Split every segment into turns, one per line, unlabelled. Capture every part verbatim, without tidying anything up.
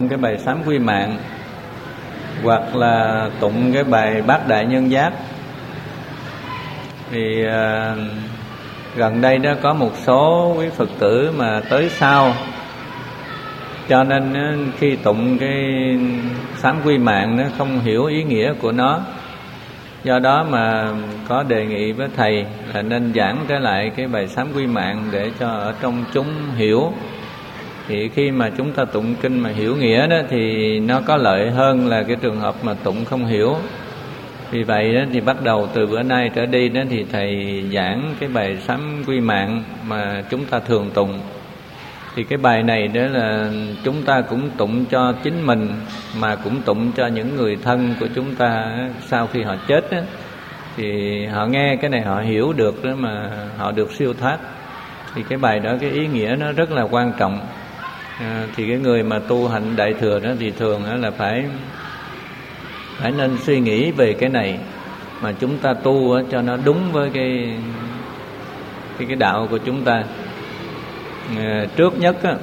cái bài sám quy mạng hoặc là tụng cái bài bát đại nhân giác. Thì à, gần đây đó có một số quý Phật tử mà tới sau, cho nên khi tụng cái sám quy mạng nó không hiểu ý nghĩa của nó. Do đó mà có đề nghị với thầy là nên giảng trở lại cái bài sám quy mạng để cho ở trong chúng hiểu. Thì khi mà chúng ta tụng kinh mà hiểu nghĩa đó thì nó có lợi hơn là cái trường hợp mà tụng không hiểu. Vì vậy đó thì bắt đầu từ bữa nay trở đi đó thì thầy giảng cái bài sám quy mạng mà chúng ta thường tụng. Thì cái bài này đó là chúng ta cũng tụng cho chính mình, mà cũng tụng cho những người thân của chúng ta sau khi họ chết đó. Thì họ nghe cái này họ hiểu được đó mà họ được siêu thoát. Thì cái bài đó cái ý nghĩa nó rất là quan trọng. À, thì cái người mà tu hành đại thừa đó thì thường đó là phải phải nên suy nghĩ về cái này mà chúng ta tu cho nó đúng với cái cái cái đạo của chúng ta. À, trước nhất á,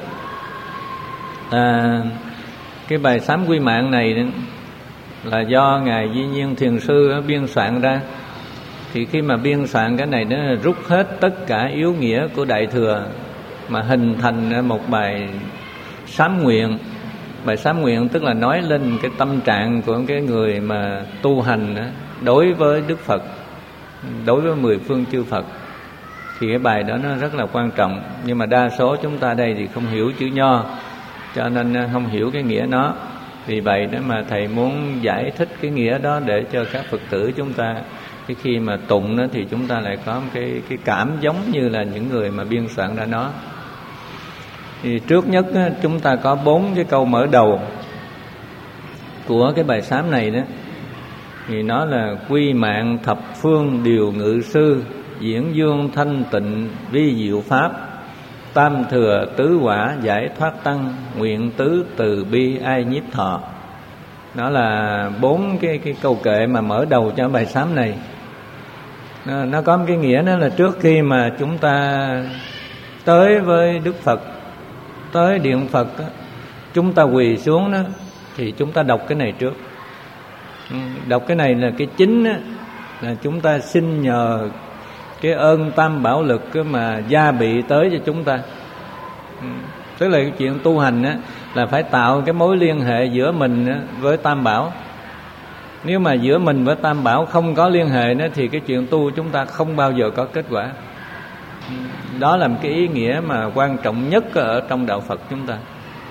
à, cái bài sám quy mạng này là do ngài Duy Nhiên Thiền Sư biên soạn ra. Thì khi mà biên soạn cái này nó rút hết tất cả yếu nghĩa của đại thừa mà hình thành một bài sám nguyện. Bài sám nguyện tức là nói lên cái tâm trạng của cái người mà tu hành đối với Đức Phật, đối với mười phương chư Phật. Thì cái bài đó nó rất là quan trọng. Nhưng mà đa số chúng ta đây thì không hiểu chữ Nho, cho nên không hiểu cái nghĩa nó. Vì vậy đó mà thầy muốn giải thích cái nghĩa đó để cho các Phật tử chúng ta cái khi mà tụng đó thì chúng ta lại có cái cái cảm giống như là những người mà biên soạn ra nó. Thì trước nhất á, chúng ta có bốn cái câu mở đầu của cái bài sám này đó. Thì nó là quy mạng thập phương điều ngự sư, diễn dương thanh tịnh vi diệu pháp, tam thừa tứ quả giải thoát tăng, nguyện tứ từ bi ai nhiếp thọ. Đó là bốn cái cái câu kệ mà mở đầu cho bài sám này. Nó, nó có một cái nghĩa đó là trước khi mà chúng ta tới với Đức Phật, tới điện Phật đó, chúng ta quỳ xuống đó thì chúng ta đọc cái này trước. Đọc cái này là cái chính đó, là chúng ta xin nhờ cái ơn tam bảo lực mà gia bị tới cho chúng ta. Tức là cái chuyện tu hành á, là phải tạo cái mối liên hệ giữa mình với tam bảo. Nếu mà giữa mình với tam bảo không có liên hệ nữa thì cái chuyện tu chúng ta không bao giờ có kết quả. Đó là một cái ý nghĩa mà quan trọng nhất ở trong đạo Phật chúng ta.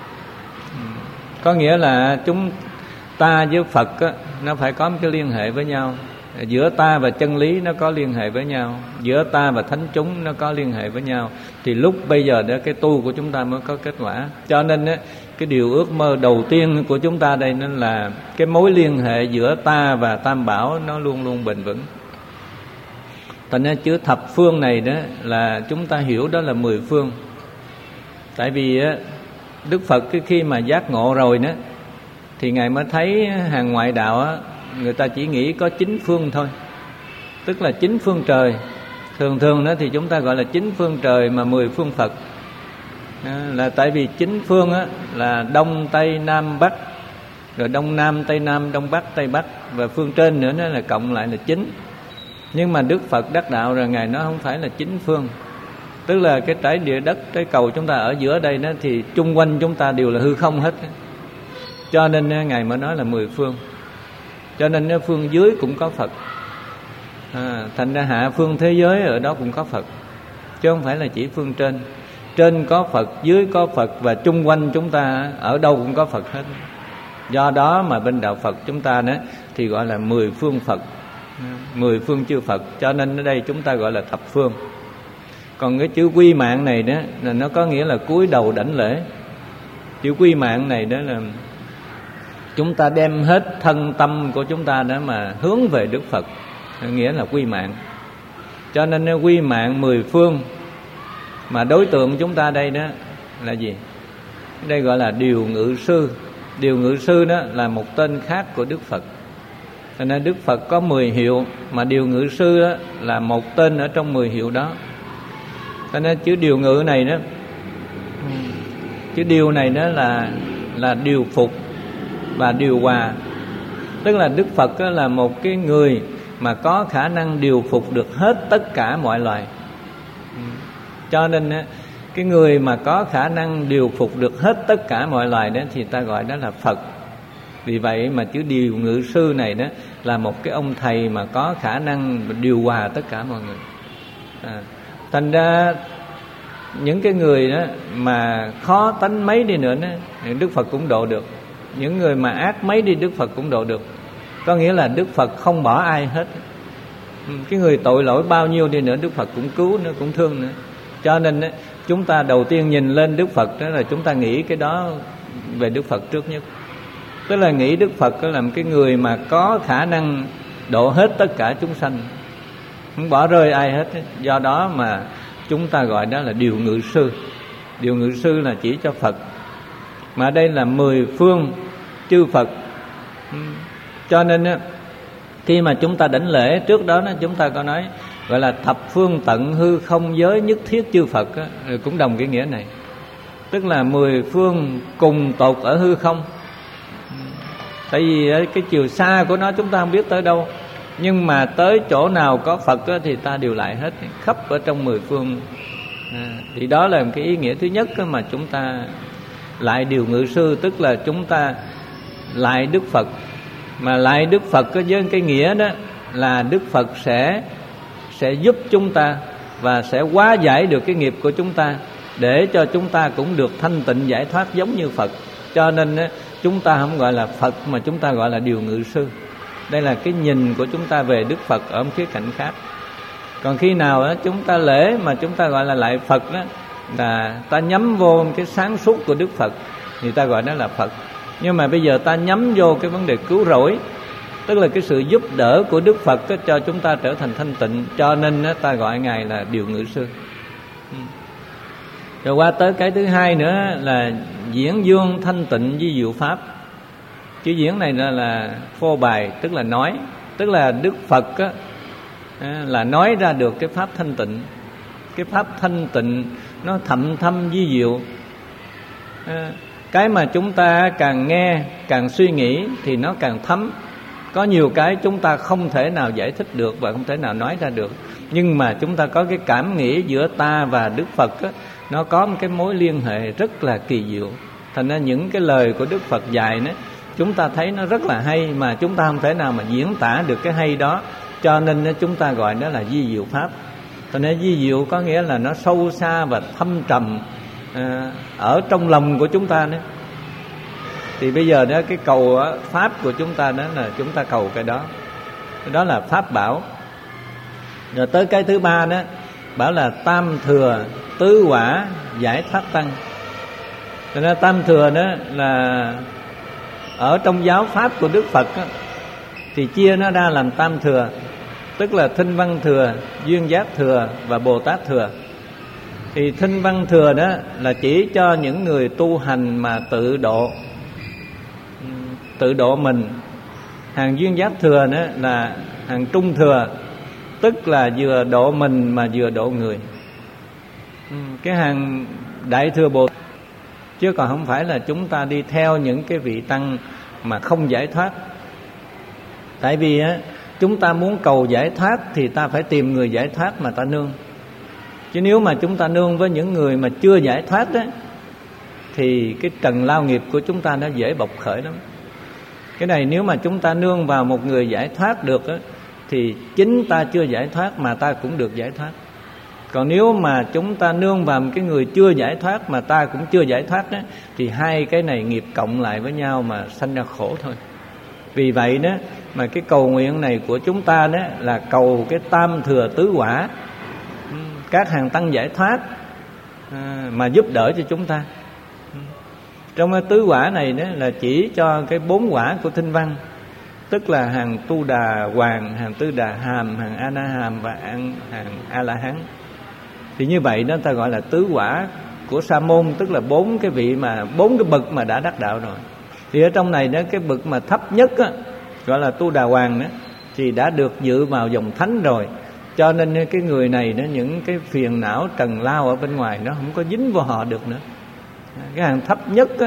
Có nghĩa là chúng ta với Phật á, nó phải có một cái liên hệ với nhau. Giữa ta và chân lý nó có liên hệ với nhau, giữa ta và thánh chúng nó có liên hệ với nhau. Thì lúc bây giờ đó cái tu của chúng ta mới có kết quả. Cho nên á, cái điều ước mơ đầu tiên của chúng ta đây nên là cái mối liên hệ giữa ta và tam bảo nó luôn luôn bền vững. Thành ra chữ thập phương này đó là chúng ta hiểu đó là mười phương. Tại vì á, Đức Phật cái khi mà giác ngộ rồi đó thì Ngài mới thấy hàng ngoại đạo á, người ta chỉ nghĩ có chín phương thôi, tức là chín phương trời. Thường thường đó thì chúng ta gọi là chín phương trời mà mười phương Phật. À, là tại vì chín phương á, là Đông, Tây, Nam, Bắc, rồi Đông Nam, Tây Nam, Đông Bắc, Tây Bắc, và phương trên nữa nó là cộng lại là chín. Nhưng mà Đức Phật đắc đạo rồi Ngài nói không phải là chín phương. Tức là cái trái địa đất, trái cầu chúng ta ở giữa đây đó thì chung quanh chúng ta đều là hư không hết. Cho nên Ngài mới nói là mười phương. Cho nên phương dưới cũng có Phật. À, thành ra hạ phương thế giới ở đó cũng có Phật, chứ không phải là chỉ phương trên. Trên có Phật, dưới có Phật, và chung quanh chúng ta ở đâu cũng có Phật hết. Do đó mà bên đạo Phật chúng ta đó thì gọi là mười phương Phật, mười phương chư Phật. Cho nên ở đây chúng ta gọi là thập phương. Còn cái chữ quy mạng này đó là nó có nghĩa là cúi đầu đảnh lễ. Chữ quy mạng này đó là chúng ta đem hết thân tâm của chúng ta đó mà hướng về Đức Phật, nghĩa là quy mạng. Cho nên quy mạng mười phương. Mà đối tượng chúng ta đây đó là gì? Đây gọi là điều ngự sư. Điều ngự sư đó là một tên khác của Đức Phật. Cho nên Đức Phật có mười hiệu, mà điều ngự sư đó là một tên ở trong mười hiệu đó. Cho nên chữ điều ngự này đó, chữ điều này đó là là điều phục và điều hòa. Tức là Đức Phật là một cái người mà có khả năng điều phục được hết tất cả mọi loài. Cho nên cái người mà có khả năng điều phục được hết tất cả mọi loài đó thì ta gọi đó là Phật. Vì vậy mà chữ điều ngự sư này đó là một cái ông thầy mà có khả năng điều hòa tất cả mọi người. À, thành ra những cái người đó mà khó tánh mấy đi nữa đó, Đức Phật cũng độ được. Những người mà ác mấy đi Đức Phật cũng độ được. Có nghĩa là Đức Phật không bỏ ai hết. Cái người tội lỗi bao nhiêu đi nữa Đức Phật cũng cứu nữa, cũng thương nữa. Cho nên đó, chúng ta đầu tiên nhìn lên Đức Phật đó là chúng ta nghĩ cái đó về Đức Phật trước nhất. Tức là nghĩ Đức Phật là một cái người mà có khả năng độ hết tất cả chúng sanh, không bỏ rơi ai hết. Do đó mà chúng ta gọi đó là điều ngự sư. Điều ngự sư là chỉ cho Phật, mà đây là mười phương chư Phật. Cho nên khi mà chúng ta đảnh lễ, trước đó chúng ta có nói gọi là thập phương tận hư không giới nhất thiết chư Phật, cũng đồng cái nghĩa này. Tức là mười phương cùng tột ở hư không. Tại vì cái chiều xa của nó chúng ta không biết tới đâu, nhưng mà tới chỗ nào có Phật thì ta đều lại hết, khắp ở trong mười phương. À, thì đó là cái ý nghĩa thứ nhất mà chúng ta lại điều ngự sư. Tức là chúng ta lại Đức Phật. Mà lại Đức Phật với cái nghĩa đó là Đức Phật sẽ sẽ giúp chúng ta và sẽ hóa giải được cái nghiệp của chúng ta, để cho chúng ta cũng được thanh tịnh giải thoát giống như Phật. Cho nên chúng ta không gọi là Phật mà chúng ta gọi là điều ngự sư. Đây là cái nhìn của chúng ta về Đức Phật ở một khía cạnh khác. Còn khi nào đó chúng ta lễ mà chúng ta gọi là lại Phật đó, là ta nhắm vô cái sáng suốt của Đức Phật thì ta gọi đó là Phật. Nhưng mà bây giờ ta nhắm vô cái vấn đề cứu rỗi, tức là cái sự giúp đỡ của Đức Phật cho chúng ta trở thành thanh tịnh, cho nên ta gọi Ngài là điều ngự sư. Rồi qua tới cái thứ hai nữa là diễn dương thanh tịnh với diệu pháp. Chữ diễn này là, là phô bày, tức là nói. Tức là Đức Phật á, là nói ra được cái pháp thanh tịnh. Cái pháp thanh tịnh nó thậm thâm vi diệu. Cái mà chúng ta càng nghe, càng suy nghĩ thì nó càng thấm. Có nhiều cái chúng ta không thể nào giải thích được và không thể nào nói ra được, nhưng mà chúng ta có cái cảm nghĩ giữa ta và Đức Phật á, nó có một cái mối liên hệ rất là kỳ diệu. Thành ra những cái lời của Đức Phật dạy đó, chúng ta thấy nó rất là hay, mà chúng ta không thể nào mà diễn tả được cái hay đó. Cho nên chúng ta gọi đó là vi diệu pháp. Thành ra vi diệu có nghĩa là nó sâu xa và thâm trầm à, ở trong lòng của chúng ta nữa. Thì bây giờ đó cái cầu pháp của chúng ta đó là chúng ta cầu cái đó. Cái đó là pháp bảo. Rồi tới cái thứ ba đó, bảo là tam thừa tứ quả giải thoát tăng. Cho nên tam thừa đó là ở trong giáo pháp của Đức Phật đó, thì chia nó ra làm tam thừa. Tức là Thinh Văn Thừa, Duyên Giác Thừa và Bồ Tát Thừa. Thì Thinh Văn Thừa đó là chỉ cho những người tu hành mà tự độ, tự độ mình. Hàng Duyên Giác Thừa đó là hàng Trung Thừa, tức là vừa độ mình mà vừa độ người. Cái hàng Đại Thừa Bồ Tát, chứ còn không phải là chúng ta đi theo những cái vị tăng mà không giải thoát. Tại vì á, chúng ta muốn cầu giải thoát thì ta phải tìm người giải thoát mà ta nương. Chứ nếu mà chúng ta nương với những người mà chưa giải thoát á, thì cái trần lao nghiệp của chúng ta nó dễ bộc khởi lắm. Cái này nếu mà chúng ta nương vào một người giải thoát được á, thì chính ta chưa giải thoát mà ta cũng được giải thoát. Còn nếu mà chúng ta nương vào một cái người chưa giải thoát mà ta cũng chưa giải thoát đó, thì hai cái này nghiệp cộng lại với nhau mà sanh ra khổ thôi. Vì vậy đó mà cái cầu nguyện này của chúng ta đó là cầu cái tam thừa tứ quả, các hàng tăng giải thoát à, mà giúp đỡ cho chúng ta. Trong cái tứ quả này đó là chỉ cho cái bốn quả của Thinh Văn, tức là hàng Tu Đà Hoàng, hàng Tư Đà Hàm, hàng A Na Hàm và hàng A La Hán. Thì như vậy đó ta gọi là tứ quả của Sa Môn, tức là bốn cái vị mà bốn cái bậc mà đã đắc đạo rồi. Thì ở trong này đó cái bậc mà thấp nhất á, gọi là Tu Đà Hoàng đó, thì đã được dự vào dòng thánh rồi. Cho nên cái người này đó, những cái phiền não trần lao ở bên ngoài nó không có dính vào họ được nữa. Cái hàng thấp nhất á,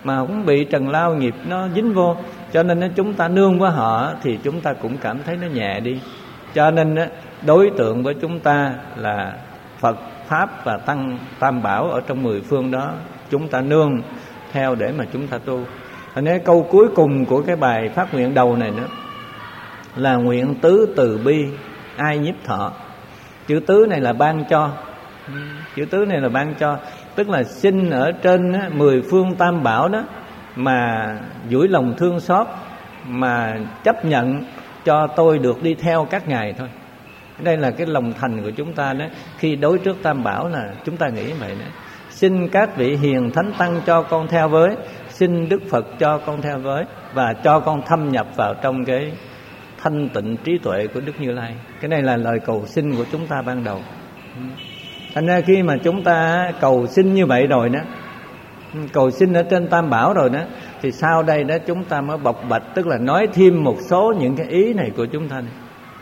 mà không bị trần lao nghiệp nó dính vô. Cho nên chúng ta nương với họ thì chúng ta cũng cảm thấy nó nhẹ đi. Cho nên đối tượng với chúng ta là Phật, Pháp và Tăng Tam Bảo ở trong mười phương đó, chúng ta nương theo để mà chúng ta tu. Thành ra câu cuối cùng của cái bài phát nguyện đầu này nữa là nguyện tứ từ bi ai nhiếp thọ. Chữ tứ này là ban cho. Chữ tứ này là ban cho, tức là xin ở trên mười phương Tam Bảo đó mà duỗi lòng thương xót, mà chấp nhận cho tôi được đi theo các ngài thôi. Đây là cái lòng thành của chúng ta đó. Khi đối trước Tam Bảo là chúng ta nghĩ vậy đó. Xin các vị hiền thánh tăng cho con theo với, xin Đức Phật cho con theo với, và cho con thâm nhập vào trong cái thanh tịnh trí tuệ của Đức Như Lai. Cái này là lời cầu xin của chúng ta ban đầu. Thành ra khi mà chúng ta cầu xin như vậy rồi đó, cầu xin ở trên Tam Bảo rồi đó, thì sau đây đó chúng ta mới bộc bạch, tức là nói thêm một số những cái ý này của chúng ta này.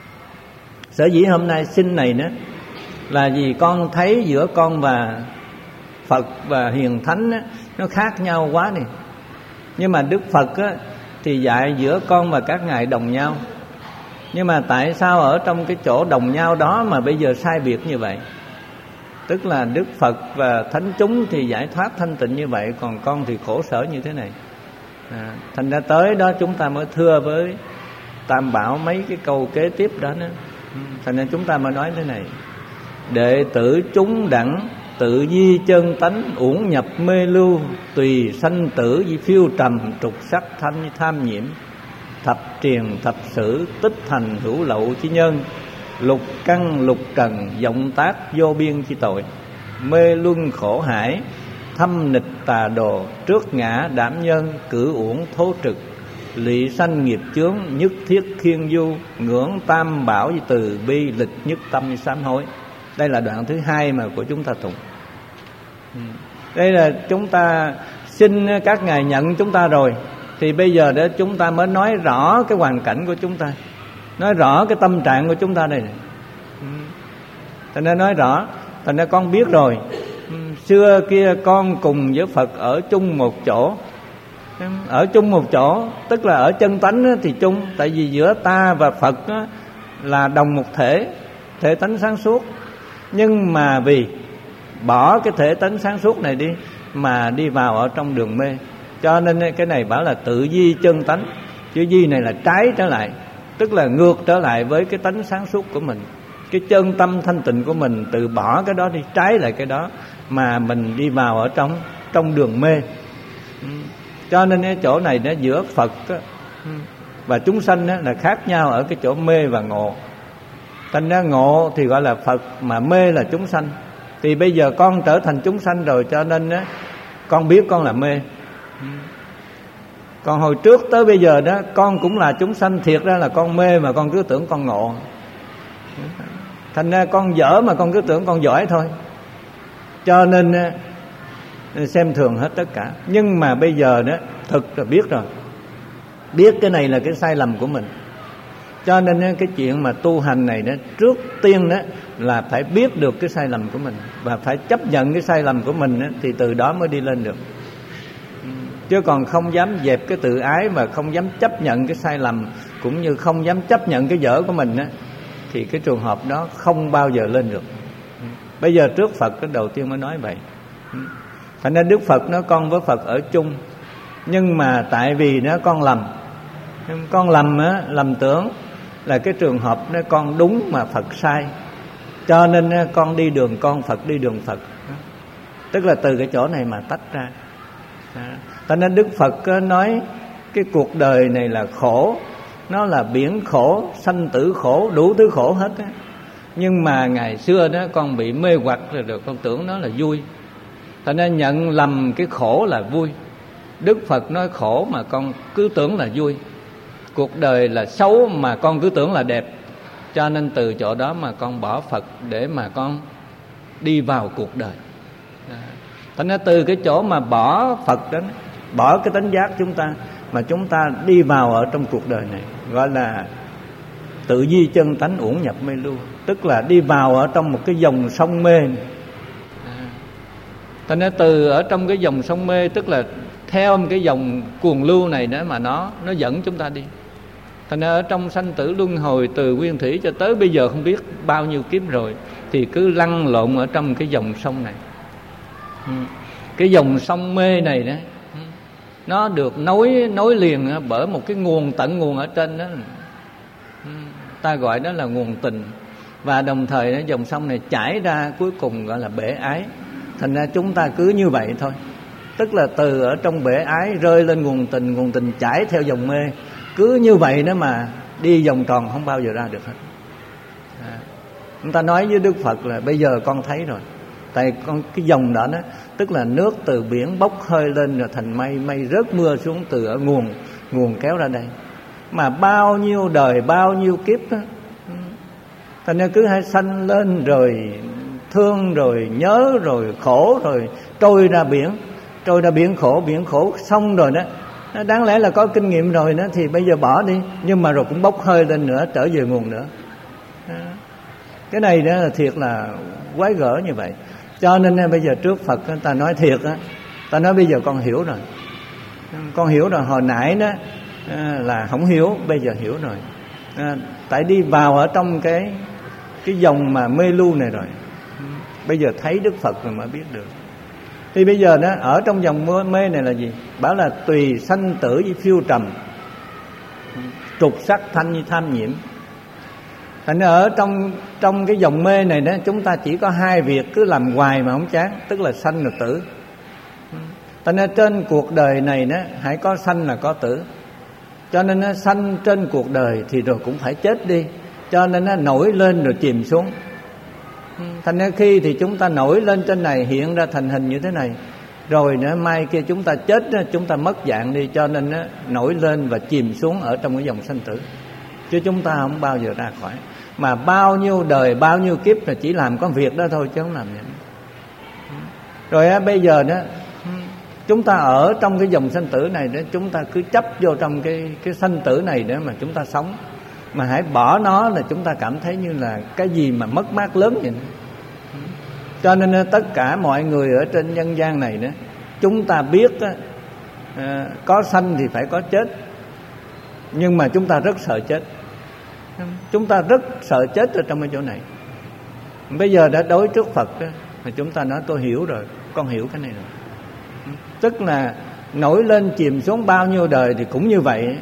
Sở dĩ hôm nay xin này đó là vì con thấy giữa con và Phật và Hiền Thánh đó, nó khác nhau quá này. Nhưng mà Đức Phật á, thì dạy giữa con và các ngài đồng nhau. Nhưng mà tại sao ở trong cái chỗ đồng nhau đó mà bây giờ sai biệt như vậy? Tức là Đức Phật và thánh chúng thì giải thoát thanh tịnh như vậy, còn con thì khổ sở như thế này. à, Thành ra tới đó chúng ta mới thưa với Tam Bảo mấy cái câu kế tiếp đó nữa. Thành ra chúng ta mới nói thế này: đệ tử chúng đẳng tự di chân tánh uổng nhập mê lưu, tùy sanh tử di phiêu trầm trục sắc thanh tham nhiễm, thập triền thập sử tích thành hữu lậu chi nhân, lục căn lục trần vọng tác vô biên chi tội, mê luân khổ hải thâm nịch tà đồ, trước ngã đảm nhân cử uổng thố trực, lị sanh nghiệp chướng nhất thiết khiên du, ngưỡng Tam Bảo với từ bi lịch nhất tâm sám hối. Đây là đoạn thứ hai mà của chúng ta tụng. Đây là chúng ta xin các ngài nhận chúng ta rồi, thì bây giờ đó chúng ta mới nói rõ cái hoàn cảnh của chúng ta, nói rõ cái tâm trạng của chúng ta đây này. Thành ra nói rõ, thành ra con biết rồi. Xưa kia con cùng với Phật ở chung một chỗ. Ở chung một chỗ tức là ở chân tánh thì chung. Tại vì giữa ta và Phật là đồng một thể, thể tánh sáng suốt. Nhưng mà vì bỏ cái thể tánh sáng suốt này đi mà đi vào ở trong đường mê, cho nên cái này bảo là tự di chân tánh. Chữ di này là trái trở lại, tức là ngược trở lại với cái tánh sáng suốt của mình. Cái chân tâm thanh tịnh của mình từ bỏ cái đó đi, trái lại cái đó mà mình đi vào ở trong trong đường mê. Cho nên cái chỗ này nó giữa Phật và chúng sanh là khác nhau ở cái chỗ mê và ngộ. Thành ra ngộ thì gọi là Phật, mà mê là chúng sanh. Thì bây giờ con trở thành chúng sanh rồi, cho nên á, con biết con là mê. Còn hồi trước tới bây giờ đó, con cũng là chúng sanh, thiệt ra là con mê mà con cứ tưởng con ngộ. Thành ra con dở mà con cứ tưởng con giỏi thôi. Cho nên xem thường hết tất cả. Nhưng mà bây giờ đó thực là biết rồi, biết cái này là cái sai lầm của mình. Cho nên cái chuyện mà tu hành này đó, trước tiên đó là phải biết được cái sai lầm của mình và phải chấp nhận cái sai lầm của mình đó, thì từ đó mới đi lên được. Chứ còn không dám dẹp cái tự ái và không dám chấp nhận cái sai lầm, cũng như không dám chấp nhận cái dở của mình đó, thì cái trường hợp đó không bao giờ lên được. Bây giờ trước Phật cái đầu tiên mới nói vậy. Thành ra Đức Phật nói con với Phật ở chung, nhưng mà tại vì nó con lầm, con lầm á, lầm tưởng là cái trường hợp nó con đúng mà Phật sai, cho nên con đi đường con, Phật đi đường Phật. Tức là từ cái chỗ này mà tách ra. Cho nên Đức Phật nói cái cuộc đời này là khổ, nó là biển khổ, sanh tử khổ, đủ thứ khổ hết á. Nhưng mà ngày xưa đó con bị mê hoặc rồi, được con tưởng nó là vui, thành ra nhận lầm cái khổ là vui. Đức Phật nói khổ mà con cứ tưởng là vui, cuộc đời là xấu mà con cứ tưởng là đẹp. Cho nên từ chỗ đó mà con bỏ Phật để mà con đi vào cuộc đời. Thành ra từ cái chỗ mà bỏ Phật đó, bỏ cái tánh giác chúng ta, mà chúng ta đi vào ở trong cuộc đời này, gọi là tự di chân tánh uổng nhập mê lưu, tức là đi vào ở trong một cái dòng sông mê. Thành ra từ ở trong cái dòng sông mê, tức là theo một cái dòng cuồng lưu này nữa mà nó nó dẫn chúng ta đi. Thành ra ở trong sanh tử luân hồi từ nguyên thủy cho tới bây giờ không biết bao nhiêu kiếp rồi, thì cứ lăn lộn ở trong cái dòng sông này. Cái dòng sông mê này đó, nó được nối nối liền bởi một cái nguồn tận nguồn ở trên đó, ta gọi đó là nguồn tình. Và đồng thời đó, dòng sông này chảy ra cuối cùng gọi là bể ái. Thành ra chúng ta cứ như vậy thôi, tức là từ ở trong bể ái rơi lên nguồn tình, nguồn tình chảy theo dòng mê, cứ như vậy đó mà đi vòng tròn không bao giờ ra được hết. À, người ta nói với Đức Phật là bây giờ con thấy rồi, tại con cái dòng đó đó, tức là nước từ biển bốc hơi lên rồi thành mây, mây rớt mưa xuống từ ở nguồn, nguồn kéo ra đây. Mà bao nhiêu đời, bao nhiêu kiếp đó, thành ra cứ hay sanh lên rồi thương, rồi nhớ, rồi khổ, rồi trôi ra biển, trôi ra biển khổ, biển khổ xong rồi đó, đáng lẽ là có kinh nghiệm rồi đó thì bây giờ bỏ đi, nhưng mà rồi cũng bốc hơi lên nữa, trở về nguồn nữa. Cái này đó là thiệt là quái gở như vậy. Cho nên bây giờ trước Phật ta nói thiệt á, ta nói bây giờ con hiểu rồi, con hiểu rồi. Hồi nãy đó là không hiểu, bây giờ hiểu rồi. À, tại đi vào ở trong cái cái dòng mà mê lu này rồi, bây giờ thấy Đức Phật rồi mới biết được. Thì bây giờ đó ở trong dòng mê này là gì? Bảo là tùy sanh tử với phiêu trầm, trục sắc thanh như tham nhiễm. Thành ra ở trong trong cái dòng mê này đó, chúng ta chỉ có hai việc cứ làm hoài mà không chán, tức là sanh là tử. Thành ra trên cuộc đời này đó, hãy có sanh là có tử. Cho nên nó sanh trên cuộc đời thì rồi cũng phải chết đi, cho nên nó nổi lên rồi chìm xuống. Thành ra khi thì chúng ta nổi lên trên này, hiện ra thành hình như thế này, rồi nữa mai kia chúng ta chết, chúng ta mất dạng đi, cho nên nó nổi lên và chìm xuống ở trong cái dòng sanh tử. Chứ chúng ta không bao giờ ra khỏi. Mà bao nhiêu đời, bao nhiêu kiếp là chỉ làm con việc đó thôi chứ không làm gì. Rồi á, bây giờ đó chúng ta ở trong cái dòng sanh tử này đó, chúng ta cứ chấp vô trong cái cái sanh tử này để mà chúng ta sống. Mà hãy bỏ nó là chúng ta cảm thấy như là cái gì mà mất mát lớn vậy. Cho nên tất cả mọi người ở trên nhân gian này đó, chúng ta biết đó, à, có sanh thì phải có chết, nhưng mà chúng ta rất sợ chết. Chúng ta rất sợ chết ở trong cái chỗ này. Bây giờ đã đối trước Phật đó, mà chúng ta nói tôi hiểu rồi, con hiểu cái này rồi. Tức là nổi lên chìm xuống bao nhiêu đời thì cũng như vậy.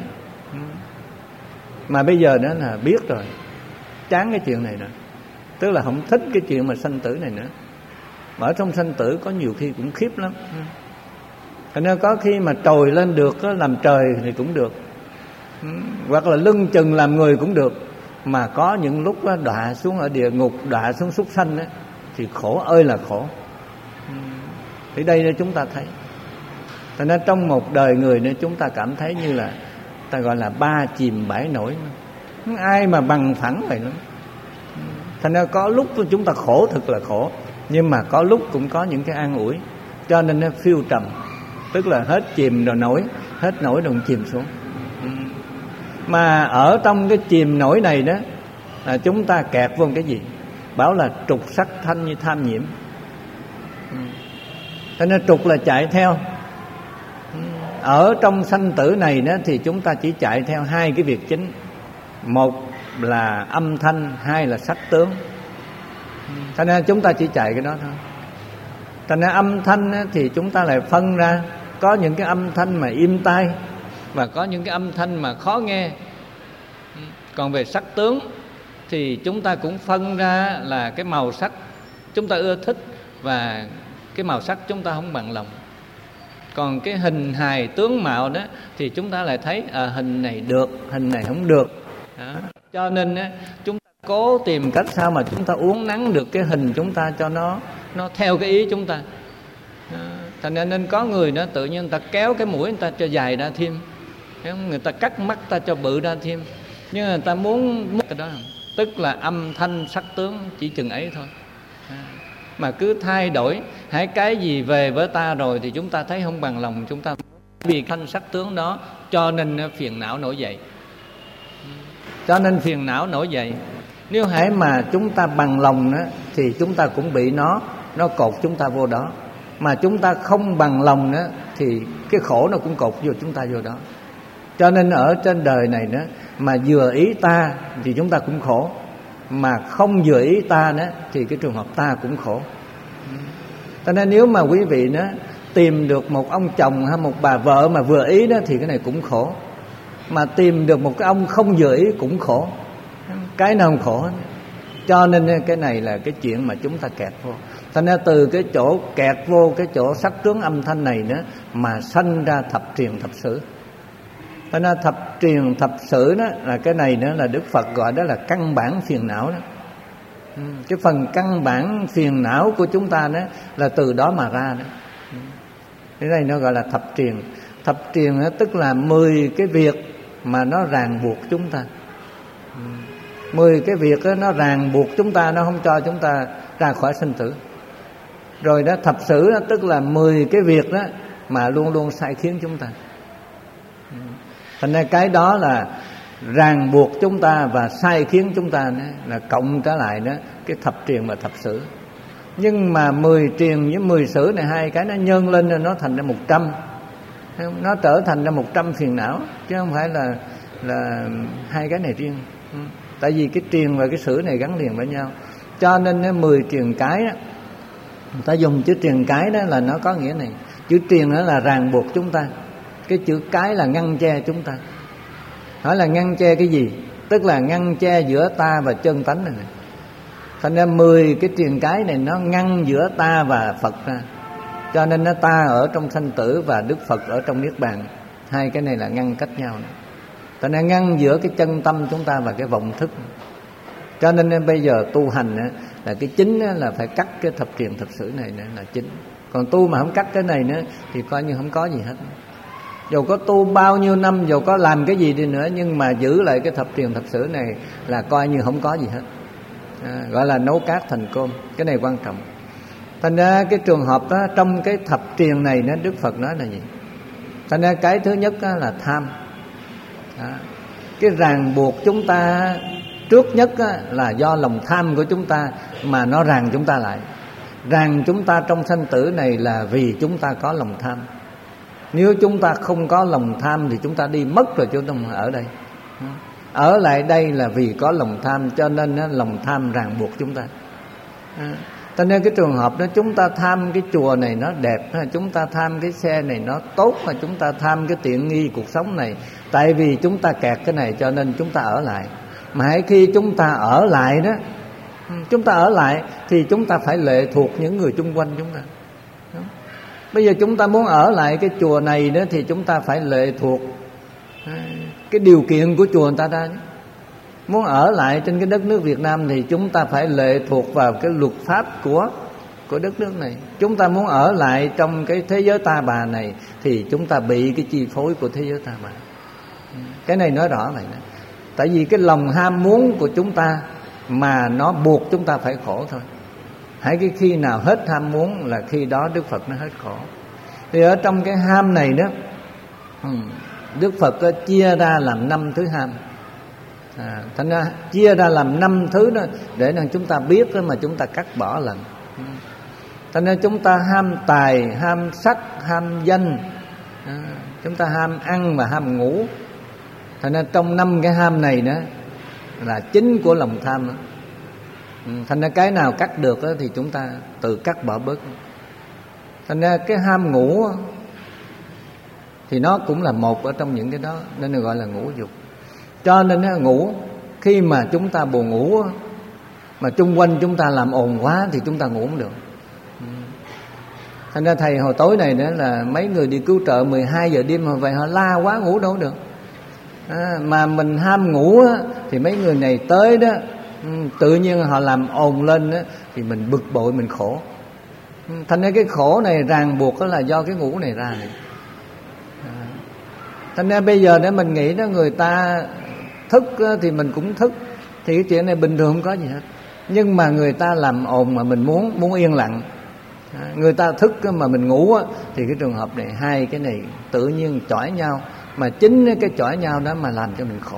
Mà bây giờ đó là biết rồi, chán cái chuyện này rồi, tức là không thích cái chuyện mà sanh tử này nữa. Mà ở trong sanh tử có nhiều khi cũng khiếp lắm. Thành ra có khi mà trồi lên được làm trời thì cũng được, hoặc là lưng chừng làm người cũng được. Mà có những lúc đọa xuống ở địa ngục, đọa xuống súc sanh đó, thì khổ ơi là khổ. Thì đây chúng ta thấy. Thành ra trong một đời người nữa chúng ta cảm thấy như là ta gọi là ba chìm bãi nổi. Không ai mà bằng phẳng vậy lắm. Thành ra có lúc chúng ta khổ thật là khổ, nhưng mà có lúc cũng có những cái an ủi. Cho nên nó phiêu trầm, tức là hết chìm rồi nổi, hết nổi rồi chìm xuống. Mà ở trong cái chìm nổi này đó là chúng ta kẹt vô cái gì? Bảo là trục sắc thanh như tham nhiễm. Cho nên trục là chạy theo. Ở trong sanh tử này đó thì chúng ta chỉ chạy theo hai cái việc chính. Một là âm thanh, hai là sắc tướng. Cho nên chúng ta chỉ chạy cái đó thôi. Cho nên âm thanh thì chúng ta lại phân ra, có những cái âm thanh mà im tai, và có những cái âm thanh mà khó nghe. Còn về sắc tướng thì chúng ta cũng phân ra là cái màu sắc chúng ta ưa thích, và cái màu sắc chúng ta không bằng lòng. Còn cái hình hài tướng mạo đó thì chúng ta lại thấy à, hình này được, hình này không được đó. Cho nên á, chúng ta cố tìm cách sao mà chúng ta uốn nắn được cái hình chúng ta cho nó nó theo cái ý chúng ta. Thành ra nên có người đó tự nhiên người ta kéo cái mũi người ta cho dài ra thêm, người ta cắt mắt ta cho bự ra thêm, nhưng người ta muốn cái đó, tức là âm thanh sắc tướng chỉ chừng ấy thôi. Mà cứ thay đổi hãy cái gì về với ta rồi thì chúng ta thấy không bằng lòng, chúng ta vì thanh sắc tướng đó cho nên phiền não nổi dậy. Cho nên phiền não nổi dậy. Nếu hãy mà chúng ta bằng lòng đó, thì chúng ta cũng bị nó nó cột chúng ta vô đó. Mà chúng ta không bằng lòng nữa
thì cái khổ nó cũng cột vô chúng ta vô đó. Cho nên ở trên đời này nữa, mà vừa ý ta thì chúng ta cũng khổ, mà không vừa ý ta nữa thì cái trường hợp ta cũng khổ. Cho nên nếu mà quý vị nữa tìm được một ông chồng hay một bà vợ mà vừa ý đó thì cái này cũng khổ, mà tìm được một cái ông không vừa ý cũng khổ, cái nào cũng khổ hết. Cho nên cái này là cái chuyện mà chúng ta kẹt vô. Thành ra từ cái chỗ kẹt vô cái chỗ sắc tướng âm thanh này nữa mà sanh ra thập triền thập sử. Thành ra thập triền thập sử đó là cái này nữa là Đức Phật gọi đó là căn bản phiền não đó. Cái phần căn bản phiền não của chúng ta đó là từ đó mà ra đó. Cái này nó gọi là thập triền. Thập triền đó tức là mười cái việc mà nó ràng buộc chúng ta. Mười cái việc đó nó ràng buộc chúng ta, nó không cho chúng ta ra khỏi sinh tử. Rồi đó thập sử đó tức là mười cái việc đó mà luôn luôn sai khiến chúng ta. Thành ra cái đó là ràng buộc chúng ta và sai khiến chúng ta đó, là cộng trở lại đó cái thập triền và thập sử. Nhưng mà mười triền với mười sử này hai cái nó nhân lên rồi nó thành ra một trăm, nó trở thành ra một trăm phiền não, chứ không phải là là hai cái này riêng. Tại vì cái triền và cái sử này gắn liền với nhau. Cho nên mười triền cái đó, người ta dùng chữ triền cái đó là nó có nghĩa này. Chữ triền đó là ràng buộc chúng ta, cái chữ cái là ngăn che chúng ta. Hỏi là ngăn che cái gì? Tức là ngăn che giữa ta và chân tánh này, này. Thành ra mười cái triền cái này nó ngăn giữa ta và Phật ra. Cho nên nó ta ở trong sanh tử và Đức Phật ở trong niết bàn. Hai cái này là ngăn cách nhau này. Thành ra ngăn giữa cái chân tâm chúng ta và cái vọng thức. Cho nên bây giờ tu hành là cái chính là phải cắt cái thập triền thập sử này là chính. Còn tu mà không cắt cái này nữa thì coi như không có gì hết. Dù có tu bao nhiêu năm, dù có làm cái gì đi nữa, nhưng mà giữ lại cái thập triền thập sử này là coi như không có gì hết. À, gọi là nấu cát thành cơm. Cái này quan trọng. Thành ra cái trường hợp đó, trong cái thập triền này đó, Đức Phật nói là gì? Thành ra cái thứ nhất đó là tham. À, cái ràng buộc chúng ta trước nhất là do lòng tham của chúng ta mà nó ràng chúng ta lại. Ràng chúng ta trong sanh tử này là vì chúng ta có lòng tham. Nếu chúng ta không có lòng tham thì chúng ta đi mất rồi, chúng ta ở đây. Ở lại đây là vì có lòng tham, cho nên lòng tham ràng buộc chúng ta. Cho nên cái trường hợp đó, chúng ta tham cái chùa này nó đẹp, chúng ta tham cái xe này nó tốt, mà chúng ta tham cái tiện nghi cuộc sống này, tại vì chúng ta kẹt cái này cho nên chúng ta ở lại. Mà hãy khi chúng ta ở lại đó, chúng ta ở lại thì chúng ta phải lệ thuộc những người chung quanh chúng ta. Bây giờ chúng ta muốn ở lại cái chùa này đó thì chúng ta phải lệ thuộc cái điều kiện của chùa người ta ra. Muốn ở lại trên cái đất nước Việt Nam thì chúng ta phải lệ thuộc vào cái luật pháp của của đất nước này. Chúng ta muốn ở lại trong cái thế giới ta bà này thì chúng ta bị cái chi phối của thế giới ta bà. Cái này nói rõ vậy đó. Tại vì cái lòng ham muốn của chúng ta mà nó buộc chúng ta phải khổ thôi. Hãy cái khi nào hết ham muốn là khi đó Đức Phật nó hết khổ. Thì ở trong cái ham này đó, Đức Phật chia ra làm năm thứ ham. À, thành ra chia ra làm năm thứ đó để rằng chúng ta biết đó mà chúng ta cắt bỏ lần. Thành ra chúng ta ham tài, ham sắc, ham danh, à, chúng ta ham ăn và ham ngủ. Thành ra trong năm cái ham này đó là chính của lòng tham đó. Thành ra cái nào cắt được đó thì chúng ta tự cắt bỏ bớt. Thành ra cái ham ngủ thì nó cũng là một ở trong những cái đó, nên được gọi là ngũ dục. Cho nên ngủ, khi mà chúng ta buồn ngủ mà chung quanh chúng ta làm ồn quá thì chúng ta ngủ không được. Thành ra thầy hồi tối này nữa là mấy người đi cứu trợ mười hai giờ đêm mà vậy họ la quá ngủ đâu được. À, mà mình ham ngủ á, thì mấy người này tới đó tự nhiên họ làm ồn lên đó, thì mình bực bội, mình khổ. Thành ra cái khổ này ràng buộc đó là do cái ngủ này ra này. À, thành ra bây giờ để mình nghĩ đó, người ta thức thì mình cũng thức, thì cái chuyện này bình thường không có gì hết. Nhưng mà người ta làm ồn mà mình muốn muốn yên lặng, à, người ta thức mà mình ngủ á, thì cái trường hợp này hai cái này tự nhiên chọi nhau, mà chính cái chọi nhau đó mà làm cho mình khổ.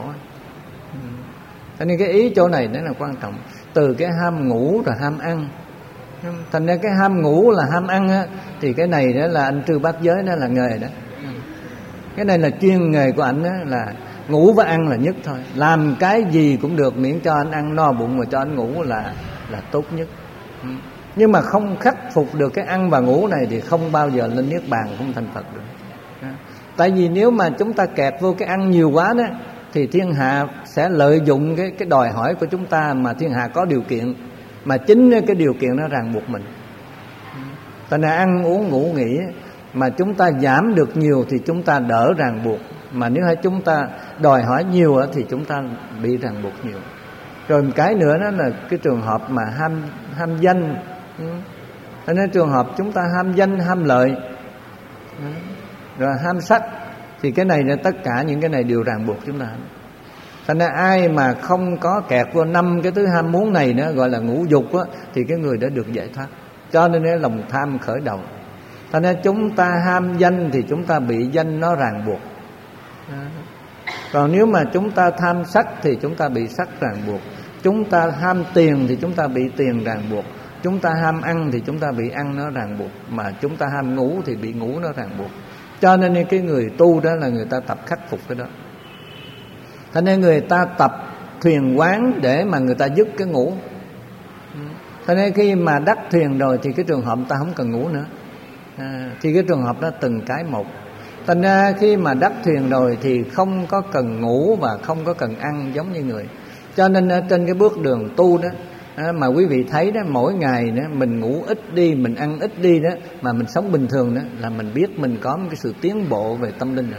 Cho nên cái ý chỗ này đó là quan trọng. Từ cái ham ngủ rồi ham ăn, Thành ra cái ham ngủ là ham ăn á, thì cái này đó là anh Trư Bát Giới, đó là nghề đó. Cái này là chuyên nghề của anh đó, là ngủ và ăn là nhất thôi. Làm cái gì cũng được miễn cho anh ăn no bụng và cho anh ngủ là là tốt nhất. Nhưng mà không khắc phục được cái ăn và ngủ này thì không bao giờ lên niết bàn, không thành Phật được. Tại vì nếu mà chúng ta kẹt vô cái ăn nhiều quá đó, thì thiên hạ sẽ lợi dụng cái cái đòi hỏi của chúng ta, mà thiên hạ có điều kiện, mà chính cái điều kiện nó ràng buộc mình. Tại nên ăn uống ngủ nghỉ mà chúng ta giảm được nhiều thì chúng ta đỡ ràng buộc, mà nếu hay chúng ta đòi hỏi nhiều thì chúng ta bị ràng buộc nhiều. Rồi một cái nữa đó là cái trường hợp mà ham ham danh. Cho nên trường hợp chúng ta ham danh, ham lợi, rồi ham sắc, thì cái này là tất cả những cái này đều ràng buộc chúng ta. Thành ra ai mà không có kẹt vô năm cái thứ ham muốn này nữa, gọi là ngũ dục á, thì cái người đã được giải thoát. Cho nên cái lòng tham khởi đầu. Thành ra chúng ta ham danh thì chúng ta bị danh nó ràng buộc. Còn nếu mà chúng ta tham sắc thì chúng ta bị sắc ràng buộc. Chúng ta ham tiền thì chúng ta bị tiền ràng buộc. Chúng ta ham ăn thì chúng ta bị ăn nó ràng buộc. Mà chúng ta ham ngủ thì bị ngủ nó ràng buộc. Cho nên cái người tu đó là người ta tập khắc phục cái đó. Cho nên người ta tập thuyền quán để mà người ta dứt cái ngủ. Cho nên khi mà đắc thuyền rồi thì cái trường hợp ta không cần ngủ nữa. À, thì cái trường hợp đó từng cái một. Thành ra khi mà đắc thuyền rồi thì không có cần ngủ và không có cần ăn giống như người. Cho nên trên cái bước đường tu đó, mà quý vị thấy đó, mỗi ngày đó mình ngủ ít đi, mình ăn ít đi đó, mà mình sống bình thường đó, là mình biết mình có một cái sự tiến bộ về tâm linh rồi.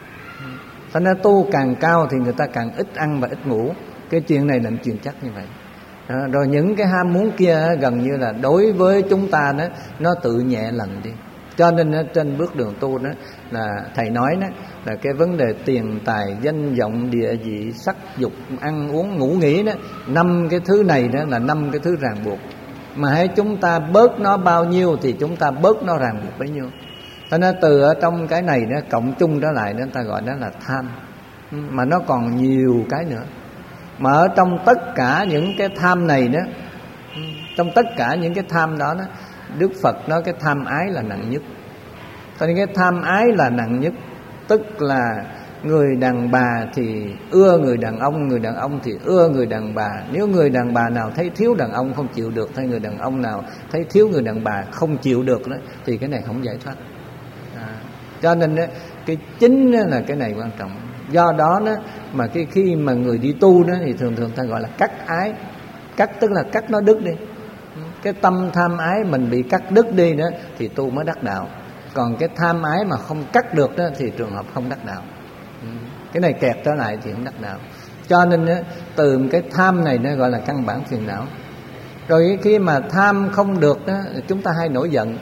Thành ra tu càng cao thì người ta càng ít ăn và ít ngủ. Cái chuyện này là chuyện chắc như vậy. À, rồi những cái ham muốn kia gần như là đối với chúng ta đó, nó tự nhẹ lần đi. Cho nên trên bước đường tu đó là thầy nói đó là cái vấn đề tiền tài danh vọng địa vị sắc dục ăn uống ngủ nghỉ đó, năm cái thứ này đó là năm cái thứ ràng buộc. Mà hãy chúng ta bớt nó bao nhiêu thì chúng ta bớt nó ràng buộc bấy nhiêu. Cho nên từ ở trong cái này đó cộng chung đó lại đó, ta gọi đó là tham. Mà nó còn nhiều cái nữa. Mà ở trong tất cả những cái tham này đó, trong tất cả những cái tham đó, đó Đức Phật nói cái tham ái là nặng nhất. Cho nên cái tham ái là nặng nhất. Tức là người đàn bà thì ưa người đàn ông, người đàn ông thì ưa người đàn bà. Nếu người đàn bà nào thấy thiếu đàn ông không chịu được, hay người đàn ông nào thấy thiếu người đàn bà không chịu được đó, thì cái này không giải thoát. À, cho nên đó, cái chính đó là cái này quan trọng. Do đó đó mà cái khi mà người đi tu đó thì thường thường ta gọi là cắt ái. Cắt tức là cắt nó đứt đi. Cái tâm tham ái mình bị cắt đứt đi đó thì tu mới đắc đạo. Còn cái tham ái mà không cắt được đó thì trường hợp không đắc đạo. Cái này kẹt trở lại thì không đắc đạo. Cho nên đó, từ cái tham này nó gọi là căn bản phiền não. Rồi khi mà tham không được đó, chúng ta hay nổi giận.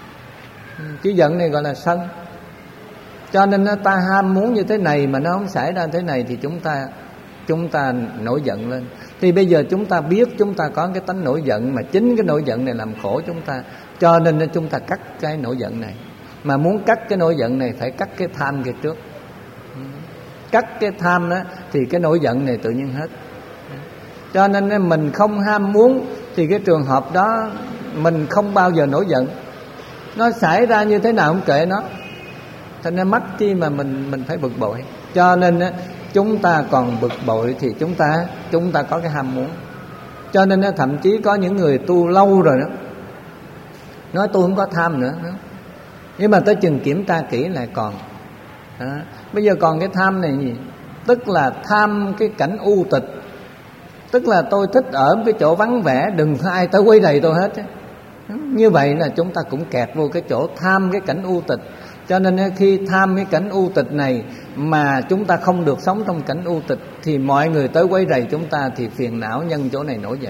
Cái giận này gọi là sân. Cho nên đó, ta ham muốn như thế này mà nó không xảy ra thế này thì chúng ta chúng ta nổi giận lên. Thì bây giờ chúng ta biết chúng ta có cái tánh nổi giận, mà chính cái nổi giận này làm khổ chúng ta. Cho nên chúng ta cắt cái nổi giận này. Mà muốn cắt cái nổi giận này phải cắt cái tham kia trước. Cắt cái tham đó thì cái nổi giận này tự nhiên hết. Cho nên mình không ham muốn thì cái trường hợp đó mình không bao giờ nổi giận. Nó xảy ra như thế nào không kệ nó. Cho nên mắc chi mà mình mình phải bực bội. Cho nên chúng ta còn bực bội thì chúng ta chúng ta có cái ham muốn. Cho nên thậm chí có những người tu lâu rồi đó, nói tôi không có tham nữa đó. Nhưng mà tới chừng kiểm tra kỹ lại còn đó. Bây giờ còn cái tham này gì? Tức là tham cái cảnh u tịch. Tức là tôi thích ở cái chỗ vắng vẻ, đừng có ai tới quấy rầy tôi hết. Như vậy là chúng ta cũng kẹt vô cái chỗ tham cái cảnh u tịch. Cho nên khi tham cái cảnh u tịch này mà chúng ta không được sống trong cảnh u tịch thì mọi người tới quấy rầy chúng ta thì phiền não nhân chỗ này nổi dậy.